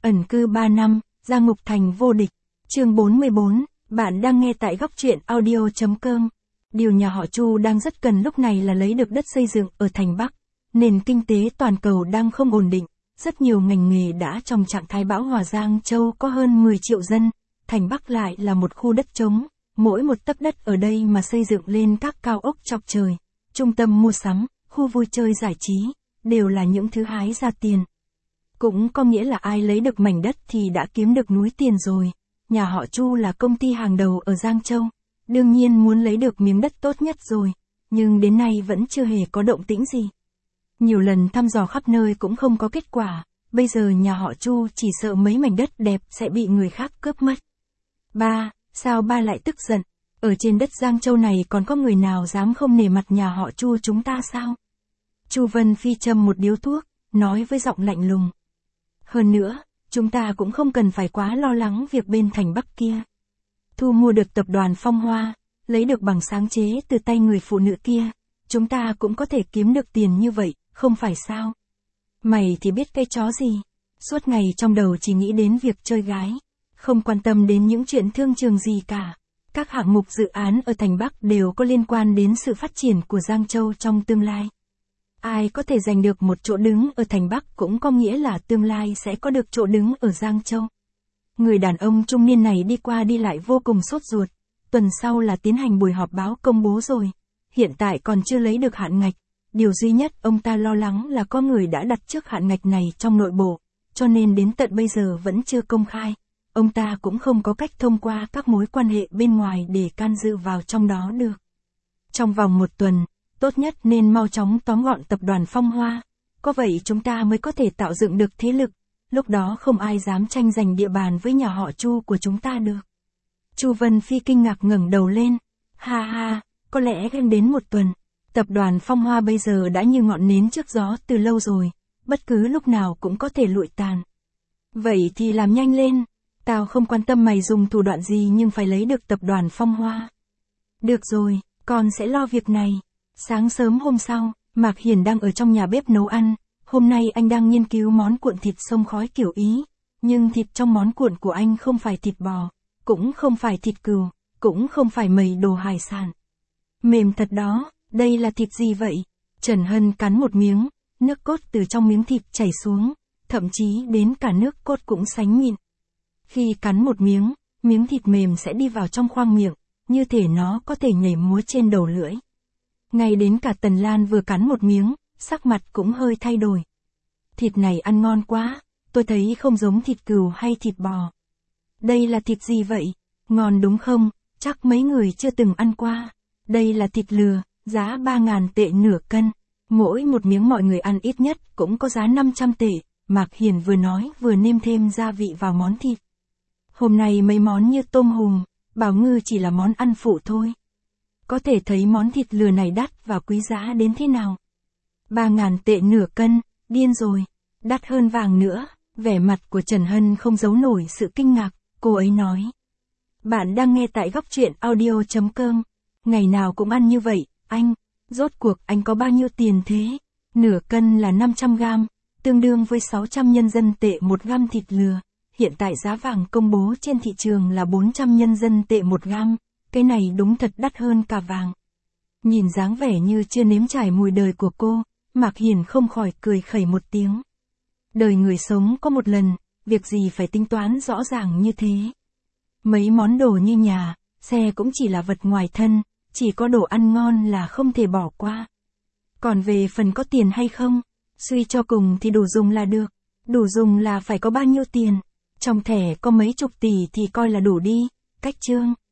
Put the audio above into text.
Ẩn cư 3 năm, ra ngục thành vô địch. Chương 44, bạn đang nghe tại góc truyện audio.com. Điều nhà họ Chu đang rất cần lúc này là lấy được đất xây dựng ở thành Bắc. Nền kinh tế toàn cầu đang không ổn định, rất nhiều ngành nghề đã trong trạng thái bão hòa. Giang Châu có hơn 10 triệu dân, thành Bắc lại là một khu đất trống, mỗi một tấc đất ở đây mà xây dựng lên các cao ốc chọc trời, trung tâm mua sắm, khu vui chơi giải trí, đều là những thứ hái ra tiền. Cũng có nghĩa là ai lấy được mảnh đất thì đã kiếm được núi tiền rồi. Nhà họ Chu là công ty hàng đầu ở Giang Châu, đương nhiên muốn lấy được miếng đất tốt nhất rồi, nhưng đến nay vẫn chưa hề có động tĩnh gì. Nhiều lần thăm dò khắp nơi cũng không có kết quả, bây giờ nhà họ Chu chỉ sợ mấy mảnh đất đẹp sẽ bị người khác cướp mất. Ba, sao ba lại tức giận? Ở trên đất Giang Châu này còn có người nào dám không nể mặt nhà họ Chu chúng ta sao? Chu Vân Phi châm một điếu thuốc, nói với giọng lạnh lùng. Hơn nữa, chúng ta cũng không cần phải quá lo lắng việc bên thành Bắc kia. Thu mua được tập đoàn Phong Hoa, lấy được bằng sáng chế từ tay người phụ nữ kia, chúng ta cũng có thể kiếm được tiền như vậy, không phải sao? Mày thì biết cái chó gì? Suốt ngày trong đầu chỉ nghĩ đến việc chơi gái, không quan tâm đến những chuyện thương trường gì cả. Các hạng mục dự án ở thành Bắc đều có liên quan đến sự phát triển của Giang Châu trong tương lai. Ai có thể giành được một chỗ đứng ở thành Bắc cũng có nghĩa là tương lai sẽ có được chỗ đứng ở Giang Châu. Người đàn ông trung niên này đi qua đi lại vô cùng sốt ruột. Tuần sau là tiến hành buổi họp báo công bố rồi. Hiện tại còn chưa lấy được hạn ngạch. Điều duy nhất ông ta lo lắng là có người đã đặt trước hạn ngạch này trong nội bộ, cho nên đến tận bây giờ vẫn chưa công khai. Ông ta cũng không có cách thông qua các mối quan hệ bên ngoài để can dự vào trong đó được. Trong vòng một tuần, tốt nhất nên mau chóng tóm gọn tập đoàn Phong Hoa. Có vậy chúng ta mới có thể tạo dựng được thế lực. Lúc đó không ai dám tranh giành địa bàn với nhà họ Chu của chúng ta được. Chu Vân Phi kinh ngạc ngẩng đầu lên. Ha ha, có lẽ gần đến một tuần. Tập đoàn Phong Hoa bây giờ đã như ngọn nến trước gió từ lâu rồi. Bất cứ lúc nào cũng có thể lụi tàn. Vậy thì làm nhanh lên. Tao không quan tâm mày dùng thủ đoạn gì nhưng phải lấy được tập đoàn Phong Hoa. Được rồi, con sẽ lo việc này. Sáng sớm hôm sau, Mạc Hiển đang ở trong nhà bếp nấu ăn. Hôm nay anh đang nghiên cứu món cuộn thịt xông khói kiểu Ý. Nhưng thịt trong món cuộn của anh không phải thịt bò, cũng không phải thịt cừu, cũng không phải mấy đồ hải sản. Mềm thật đó, đây là thịt gì vậy? Trần Hân cắn một miếng, nước cốt từ trong miếng thịt chảy xuống, thậm chí đến cả nước cốt cũng sánh mịn. Khi cắn một miếng thịt mềm sẽ đi vào trong khoang miệng, như thể nó có thể nhảy múa trên đầu lưỡi. Ngay đến cả Tần Lan vừa cắn một miếng, sắc mặt cũng hơi thay đổi. Thịt này ăn ngon quá, tôi thấy không giống thịt cừu hay thịt bò. Đây là thịt gì vậy? Ngon đúng không? Chắc mấy người chưa từng ăn qua. Đây là thịt lừa, giá 3.000 tệ nửa cân. Mỗi một miếng mọi người ăn ít nhất cũng có giá 500 tệ. Mạc Hiển vừa nói vừa nêm thêm gia vị vào món thịt. Hôm nay mấy món như tôm hùm, bào ngư chỉ là món ăn phụ thôi. Có thể thấy món thịt lừa này đắt và quý giá đến thế nào. 3.000 tệ nửa cân, điên rồi, đắt hơn vàng nữa. Vẻ mặt của Trần Hân không giấu nổi sự kinh ngạc, cô ấy nói. Bạn đang nghe tại góc truyện audio.com. Ngày nào cũng ăn như vậy, anh, rốt cuộc anh có bao nhiêu tiền thế? Nửa cân là 500 gram, tương đương với 600 nhân dân tệ 1 gam thịt lừa. Hiện tại giá vàng công bố trên thị trường là 400 nhân dân tệ 1 gam. Cái này đúng thật đắt hơn cả vàng. Nhìn dáng vẻ như chưa nếm trải mùi đời của cô, Mạc Hiển không khỏi cười khẩy một tiếng. Đời người sống có một lần, việc gì phải tính toán rõ ràng như thế. Mấy món đồ như nhà, xe cũng chỉ là vật ngoài thân, chỉ có đồ ăn ngon là không thể bỏ qua. Còn về phần có tiền hay không, suy cho cùng thì đủ dùng là được. Đủ dùng là phải có bao nhiêu tiền. Trong thẻ có mấy chục tỷ thì coi là đủ đi. Cách chương.